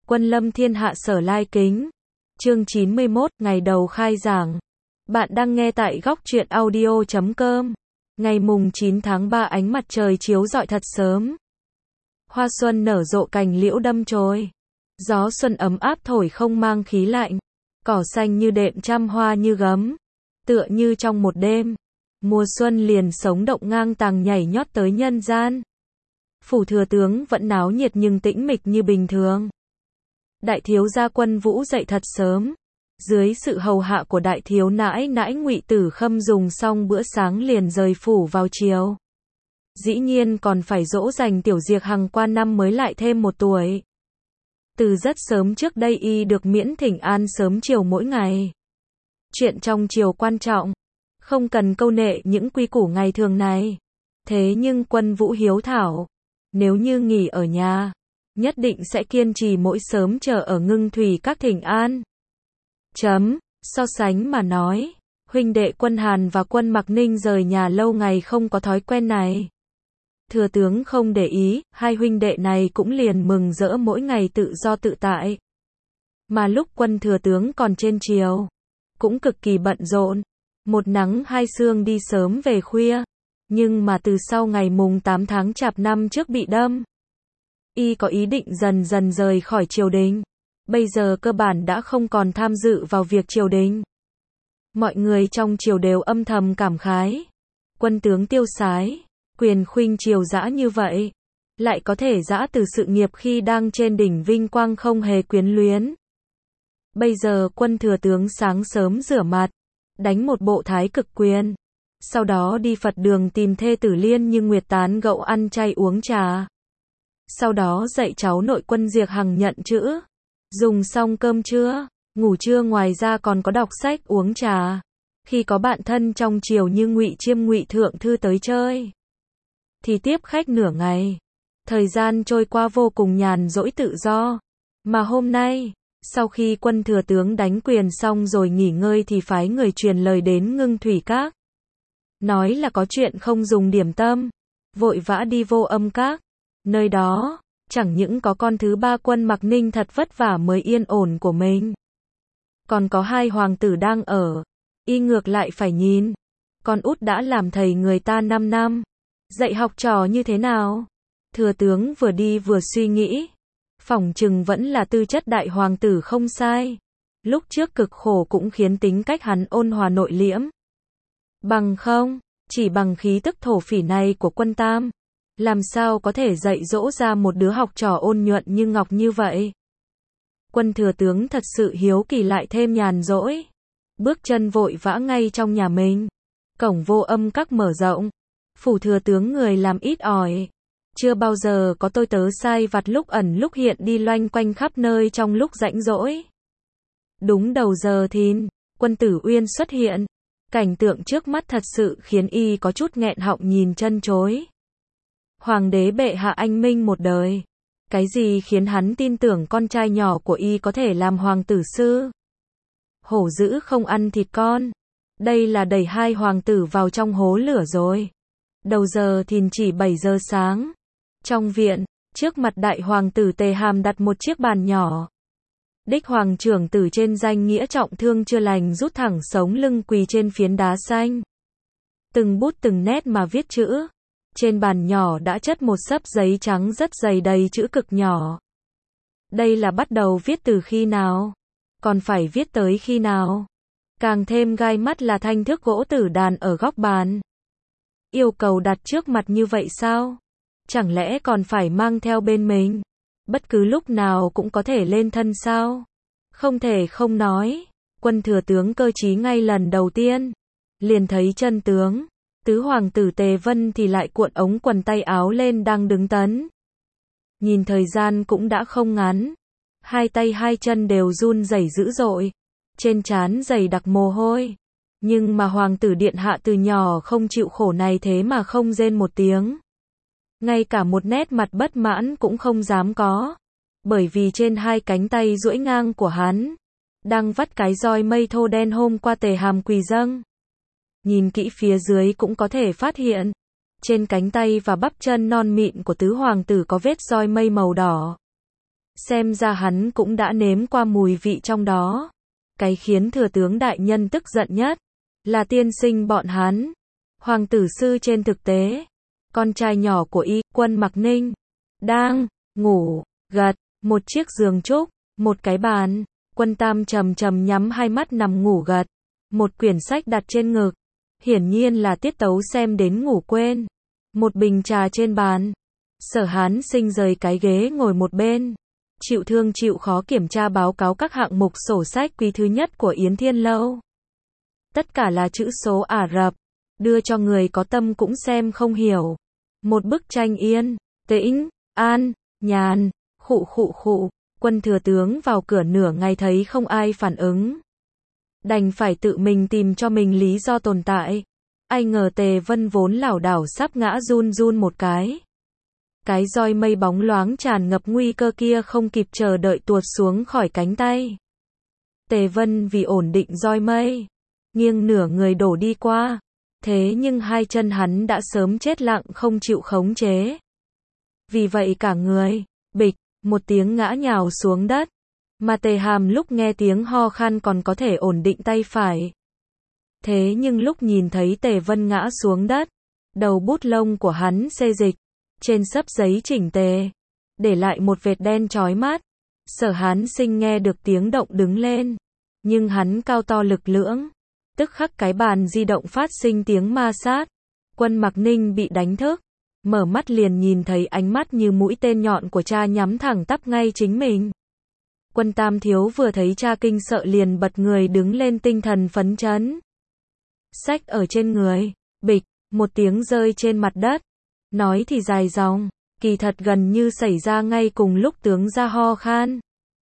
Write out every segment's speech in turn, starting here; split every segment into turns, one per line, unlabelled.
Quân lâm thiên hạ sở lai kính. Chương 91, ngày đầu khai giảng. Bạn đang nghe tại góc truyện audio.com. Ngày mùng 9 tháng 3 ánh mặt trời chiếu rọi thật sớm. Hoa xuân nở rộ cành liễu đâm chồi. Gió xuân ấm áp thổi không mang khí lạnh. Cỏ xanh như đệm trăm hoa như gấm. Tựa như trong một đêm. Mùa xuân liền sống động ngang tàng nhảy nhót tới nhân gian. Phủ thừa tướng vẫn náo nhiệt nhưng tĩnh mịch như bình thường. Đại thiếu gia Quân Vũ dậy thật sớm. Dưới sự hầu hạ của đại thiếu nãi nãi Ngụy Tử Khâm dùng xong bữa sáng liền rời phủ vào chiều. Dĩ nhiên còn phải dỗ dành Tiểu Diệc Hằng qua năm mới lại thêm 1 tuổi. Từ rất sớm trước đây y được miễn thỉnh an sớm chiều mỗi ngày. Chuyện trong chiều quan trọng, không cần câu nệ những quy củ ngày thường này. Thế nhưng Quân Vũ hiếu thảo, nếu như nghỉ ở nhà, nhất định sẽ kiên trì mỗi sớm chờ ở Ngưng Thủy Các thỉnh an. So sánh mà nói, huynh đệ Quân Hàn và Quân Mặc Ninh rời nhà lâu ngày không có thói quen này. Thừa tướng không để ý, hai huynh đệ này cũng liền mừng rỡ mỗi ngày tự do tự tại. Mà lúc Quân thừa tướng còn trên triều, cũng cực kỳ bận rộn, một nắng hai sương đi sớm về khuya. Nhưng mà từ sau ngày mùng 8 tháng Chạp năm trước bị đâm, y có ý định dần dần rời khỏi triều đình. Bây giờ cơ bản đã không còn tham dự vào việc triều đình. Mọi người trong triều đều âm thầm cảm khái. Quân tướng tiêu sái, quyền khuynh triều dã như vậy, lại có thể dã từ sự nghiệp khi đang trên đỉnh vinh quang không hề quyến luyến. Bây giờ Quân thừa tướng sáng sớm rửa mặt, đánh một bộ thái cực quyền. Sau đó đi Phật đường tìm thê tử Liên Như Nguyệt tán gẫu ăn chay uống trà. Sau đó dạy cháu nội Quân Diệc Hằng nhận chữ. Dùng xong cơm trưa, ngủ trưa, ngoài ra còn có đọc sách uống trà. Khi có bạn thân trong triều như Ngụy Chiêm Ngụy Thượng Thư tới chơi, thì tiếp khách nửa ngày. Thời gian trôi qua vô cùng nhàn rỗi tự do. Mà hôm nay, sau khi Quân thừa tướng đánh quyền xong rồi nghỉ ngơi thì phái người truyền lời đến Ngưng Thủy Các. Nói là có chuyện không dùng điểm tâm, vội vã đi Vô Âm Các. Nơi đó, chẳng những có con thứ ba Quân Mặc Ninh thật vất vả mới yên ổn của mình, còn có hai hoàng tử đang ở, y ngược lại phải nhìn. Con út đã làm thầy người ta 5 năm, dạy học trò như thế nào? Thừa tướng vừa đi vừa suy nghĩ, phỏng chừng vẫn là tư chất đại hoàng tử không sai. Lúc trước cực khổ cũng khiến tính cách hắn ôn hòa nội liễm. Bằng không, chỉ bằng khí tức thổ phỉ này của Quân Tam, làm sao có thể dạy dỗ ra một đứa học trò ôn nhuận như ngọc như vậy. Quân thừa tướng thật sự hiếu kỳ lại thêm nhàn rỗi. Bước chân vội vã ngay trong nhà mình. Cổng Vô Âm Các mở rộng. Phủ thừa tướng người làm ít ỏi. Chưa bao giờ có tôi tớ sai vặt lúc ẩn lúc hiện đi loanh quanh khắp nơi trong lúc rảnh rỗi. Đúng đầu giờ thìn, Quân Tử Uyên xuất hiện. Cảnh tượng trước mắt thật sự khiến y có chút nghẹn họng nhìn chân chối. Hoàng đế bệ hạ anh minh một đời. Cái gì khiến hắn tin tưởng con trai nhỏ của y có thể làm hoàng tử sư? Hổ dữ không ăn thịt con. Đây là đẩy hai hoàng tử vào trong hố lửa rồi. Đầu giờ thìn chỉ 7 giờ sáng. Trong viện, trước mặt đại hoàng tử Tề Hàm đặt một chiếc bàn nhỏ. Đích hoàng trưởng tử trên danh nghĩa trọng thương chưa lành rút thẳng sống lưng quỳ trên phiến đá xanh. Từng bút từng nét mà viết chữ. Trên bàn nhỏ đã chất một xấp giấy trắng rất dày đầy chữ cực nhỏ. Đây là bắt đầu viết từ khi nào? Còn phải viết tới khi nào? Càng thêm gai mắt là thanh thước gỗ tử đàn ở góc bàn. Yêu cầu đặt trước mặt như vậy sao? Chẳng lẽ còn phải mang theo bên mình? Bất cứ lúc nào cũng có thể lên thân sao? Không thể không nói. Quân thừa tướng cơ trí ngay lần đầu tiên. Liền thấy chân tướng. Tứ hoàng tử Tề Vân thì lại cuộn ống quần tay áo lên đang đứng tấn. Nhìn thời gian cũng đã không ngắn. Hai tay hai chân đều run rẩy dữ dội. Trên trán dày đặc mồ hôi. Nhưng mà hoàng tử điện hạ từ nhỏ không chịu khổ này thế mà không rên một tiếng. Ngay cả một nét mặt bất mãn cũng không dám có. Bởi vì trên hai cánh tay duỗi ngang của hắn, đang vắt cái roi mây thô đen hôm qua Tề Hàm quỳ dâng. Nhìn kỹ phía dưới cũng có thể phát hiện, trên cánh tay và bắp chân non mịn của tứ hoàng tử có vết roi mây màu đỏ. Xem ra hắn cũng đã nếm qua mùi vị trong đó. Cái khiến thừa tướng đại nhân tức giận nhất là tiên sinh bọn hắn. Hoàng tử sư trên thực tế, con trai nhỏ của y, Quân Mặc Ninh, đang ngủ gật một chiếc giường trúc, một cái bàn. Quân Tam trầm trầm nhắm hai mắt nằm ngủ gật, một quyển sách đặt trên ngực, hiển nhiên là tiết tấu xem đến ngủ quên. Một bình trà trên bàn. Sở Hán Sinh rời cái ghế ngồi một bên, chịu thương chịu khó kiểm tra báo cáo các hạng mục sổ sách quý thứ nhất của Yến Thiên Lâu. Tất cả là chữ số Ả Rập, đưa cho người có tâm cũng xem không hiểu. Một bức tranh yên, tĩnh, an, nhàn, khụ khụ khụ. Quân thừa tướng vào cửa nửa ngày thấy không ai phản ứng, đành phải tự mình tìm cho mình lý do tồn tại. Ai ngờ Tề Vân vốn lảo đảo sắp ngã run run một cái. Cái roi mây bóng loáng tràn ngập nguy cơ kia không kịp chờ đợi tuột xuống khỏi cánh tay. Tề Vân vì ổn định roi mây, nghiêng nửa người đổ đi qua. Thế nhưng hai chân hắn đã sớm chết lặng không chịu khống chế. Vì vậy cả người, bịch, một tiếng ngã nhào xuống đất. Mà Tề Hàm lúc nghe tiếng ho khan còn có thể ổn định tay phải. Thế nhưng lúc nhìn thấy Tề Vân ngã xuống đất, đầu bút lông của hắn xê dịch, trên xấp giấy chỉnh tề, để lại một vệt đen chói mắt. Sở Hán Sinh nghe được tiếng động đứng lên, nhưng hắn cao to lực lưỡng, tức khắc cái bàn di động phát sinh tiếng ma sát. Quân Mặc Ninh bị đánh thức, mở mắt liền nhìn thấy ánh mắt như mũi tên nhọn của cha nhắm thẳng tắp ngay chính mình. Quân Tam Thiếu vừa thấy cha kinh sợ liền bật người đứng lên tinh thần phấn chấn. Sách ở trên người, bịch, một tiếng rơi trên mặt đất. Nói thì dài dòng, kỳ thật gần như xảy ra ngay cùng lúc tướng ra ho khan.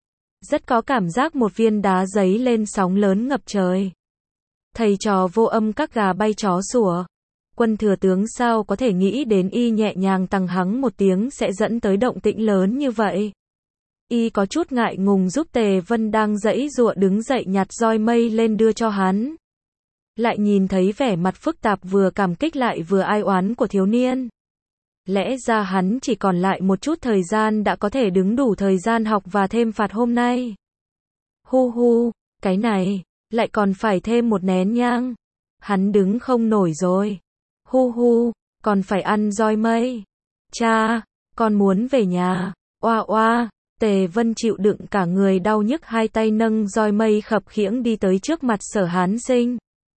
Rất có cảm giác một viên đá giấy lên sóng lớn ngập trời. Thầy trò vô âm các gà bay chó sủa. Quân thừa tướng sao có thể nghĩ đến y nhẹ nhàng tằng hắng một tiếng sẽ dẫn tới động tĩnh lớn như vậy. Y có chút ngại ngùng giúp Tề Vân đang giãy giụa đứng dậy nhặt roi mây lên đưa cho hắn. Lại nhìn thấy vẻ mặt phức tạp vừa cảm kích lại vừa ai oán của thiếu niên. Lẽ ra hắn chỉ còn lại một chút thời gian đã có thể đứng đủ thời gian học và thêm phạt hôm nay. Hu hu, cái này, lại còn phải thêm một nén nhang. Hắn đứng không nổi rồi. Hu hu, còn phải ăn roi mây. Cha, con muốn về nhà. Oa oa, Tề Vân chịu đựng cả người đau nhức hai tay nâng roi mây khập khiễng đi tới trước mặt Sở Hán Sinh.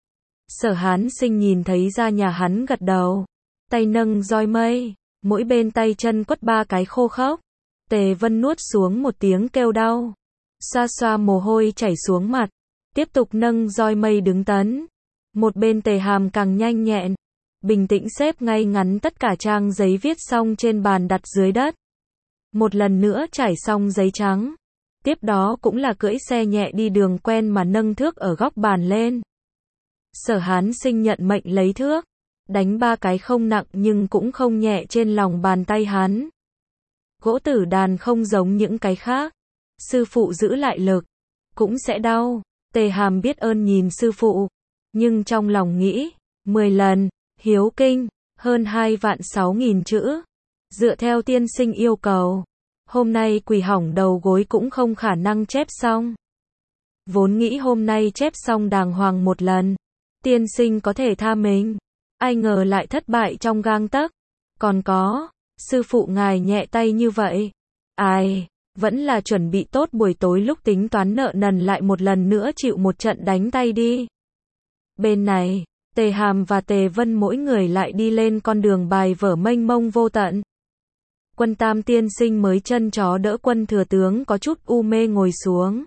Sở Hán Sinh nhìn thấy ra nhà hắn gật đầu. Tay nâng roi mây, mỗi bên tay chân quất ba cái khô khốc. Tề Vân nuốt xuống một tiếng kêu đau. Xoa xoa mồ hôi chảy xuống mặt. Tiếp tục nâng roi mây đứng tấn. Một bên Tề Hàm càng nhanh nhẹn. Bình tĩnh xếp ngay ngắn tất cả trang giấy viết xong trên bàn đặt dưới đất. Một lần nữa trải xong giấy trắng. Tiếp đó cũng là cưỡi xe nhẹ đi đường quen mà nâng thước ở góc bàn lên. Sở Hán Sinh nhận mệnh lấy thước. Đánh ba cái không nặng nhưng cũng không nhẹ trên lòng bàn tay hắn. Gỗ tử đàn không giống những cái khác. Sư phụ giữ lại lực, cũng sẽ đau. Tề Hàm biết ơn nhìn sư phụ. Nhưng trong lòng nghĩ, 10 lần, hiếu kinh, hơn 2.600.000 chữ. Dựa theo tiên sinh yêu cầu, hôm nay quỳ hỏng đầu gối cũng không khả năng chép xong. Vốn nghĩ hôm nay chép xong đàng hoàng một lần, tiên sinh có thể tha mình. Ai ngờ lại thất bại trong gang tấc. Còn có, sư phụ ngài nhẹ tay như vậy. Ai, vẫn là chuẩn bị tốt buổi tối lúc tính toán nợ nần lại một lần nữa chịu một trận đánh tay đi. Bên này, Tề Hàm và Tề Vân mỗi người lại đi lên con đường bài vở mênh mông vô tận. Quân Tam tiên sinh mới chân chó đỡ Quân thừa tướng có chút u mê ngồi xuống.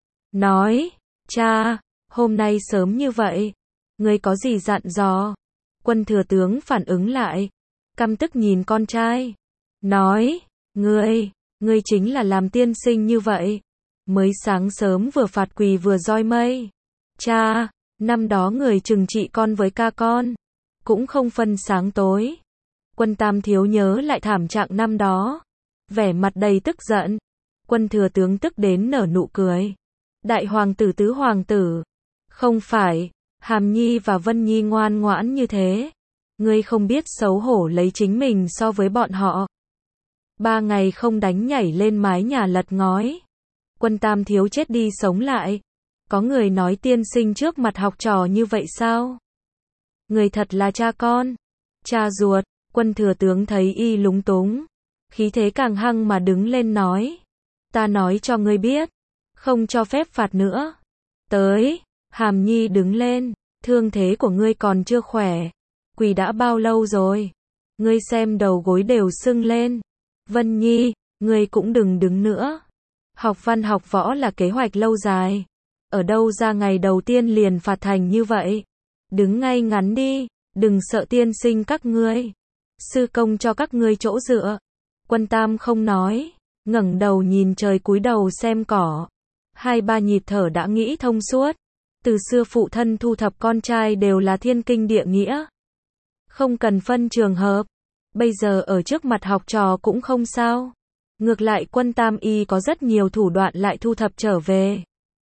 Nói, cha, hôm nay sớm như vậy, ngươi có gì dặn dò? Quân thừa tướng phản ứng lại, căm tức nhìn con trai. Nói, ngươi chính là làm tiên sinh như vậy. Mới sáng sớm vừa phạt quỳ vừa roi mây. Cha, năm đó người trừng trị con với ca con, cũng không phân sáng tối. Quân Tam thiếu nhớ lại thảm trạng năm đó. Vẻ mặt đầy tức giận. Quân thừa tướng tức đến nở nụ cười. Đại hoàng tử tứ hoàng tử. Không phải, Hàm Nhi và Vân Nhi ngoan ngoãn như thế. Ngươi không biết xấu hổ lấy chính mình so với bọn họ. 3 ngày không đánh nhảy lên mái nhà lật ngói. Quân Tam thiếu chết đi sống lại. Có người nói tiên sinh trước mặt học trò như vậy sao? Người thật là cha con. Cha ruột. Quân thừa tướng thấy y lúng túng. Khí thế càng hăng mà đứng lên nói. Ta nói cho ngươi biết. Không cho phép phạt nữa. Tới. Hàm Nhi đứng lên. Thương thế của ngươi còn chưa khỏe. Quỳ đã bao lâu rồi? Ngươi xem đầu gối đều sưng lên. Vân Nhi, ngươi cũng đừng đứng nữa. Học văn học võ là kế hoạch lâu dài. Ở đâu ra ngày đầu tiên liền phạt thành như vậy? Đứng ngay ngắn đi, đừng sợ tiên sinh các ngươi. Sư công cho các ngươi chỗ dựa. Quân Tam không nói, ngẩng đầu nhìn trời cúi đầu xem cỏ. 2-3 nhịp thở đã nghĩ thông suốt. Từ xưa phụ thân thu thập con trai đều là thiên kinh địa nghĩa. Không cần phân trường hợp. Bây giờ ở trước mặt học trò cũng không sao. Ngược lại Quân Tam y có rất nhiều thủ đoạn lại thu thập trở về.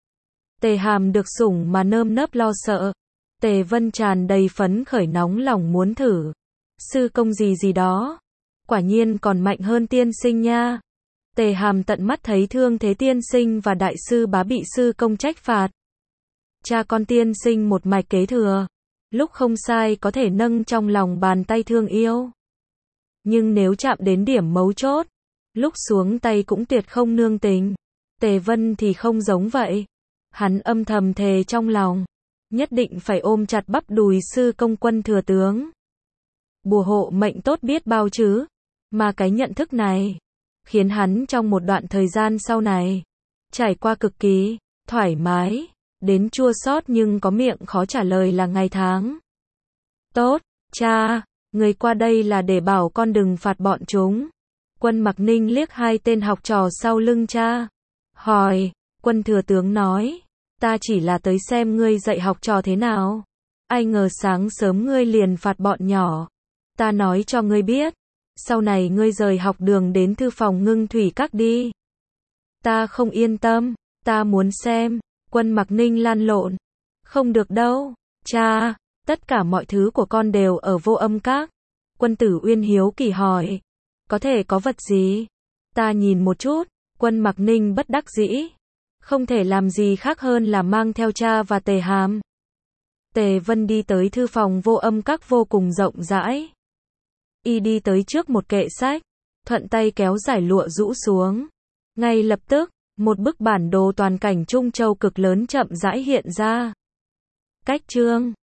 Tề Hàm được sủng mà nơm nớp lo sợ. Tề Vân tràn đầy phấn khởi nóng lòng muốn thử. Sư công gì gì đó. Quả nhiên còn mạnh hơn tiên sinh nha. Tề Hàm tận mắt thấy thương thế tiên sinh và đại sư Bá bị sư công trách phạt. Cha con tiên sinh một mạch kế thừa. Lúc không sai có thể nâng trong lòng bàn tay thương yêu. Nhưng nếu chạm đến điểm mấu chốt, lúc xuống tay cũng tuyệt không nương tình. Tề Vân thì không giống vậy. Hắn âm thầm thề trong lòng. Nhất định phải ôm chặt bắp đùi sư công Quân thừa tướng. Bùa hộ mệnh tốt biết bao chứ. Mà cái nhận thức này, khiến hắn trong một đoạn thời gian sau này, trải qua cực kỳ thoải mái, đến chua xót nhưng có miệng khó trả lời là ngày tháng. Tốt, cha, người qua đây là để bảo con đừng phạt bọn chúng. Quân Mặc Ninh liếc 2 tên học trò sau lưng cha. Hỏi, Quân thừa tướng nói, ta chỉ là tới xem ngươi dạy học trò thế nào. Ai ngờ sáng sớm ngươi liền phạt bọn nhỏ. Ta nói cho ngươi biết, sau này ngươi rời học đường đến thư phòng Ngưng Thủy Các đi. Ta không yên tâm, ta muốn xem. Quân Mặc Ninh lan lộn. Không được đâu, cha, tất cả mọi thứ của con đều ở Vô Âm Các. Quân Tử Uyên hiếu kỳ hỏi, có thể có vật gì? Ta nhìn một chút. Quân Mặc Ninh bất đắc dĩ. Không thể làm gì khác hơn là mang theo cha và Tề Hàm. Tề Vân đi tới thư phòng Vô Âm Các vô cùng rộng rãi. Y đi tới trước một kệ sách, thuận tay kéo giải lụa rũ xuống. Ngay lập tức, một bức bản đồ toàn cảnh Trung Châu cực lớn chậm rãi hiện ra. Cách chương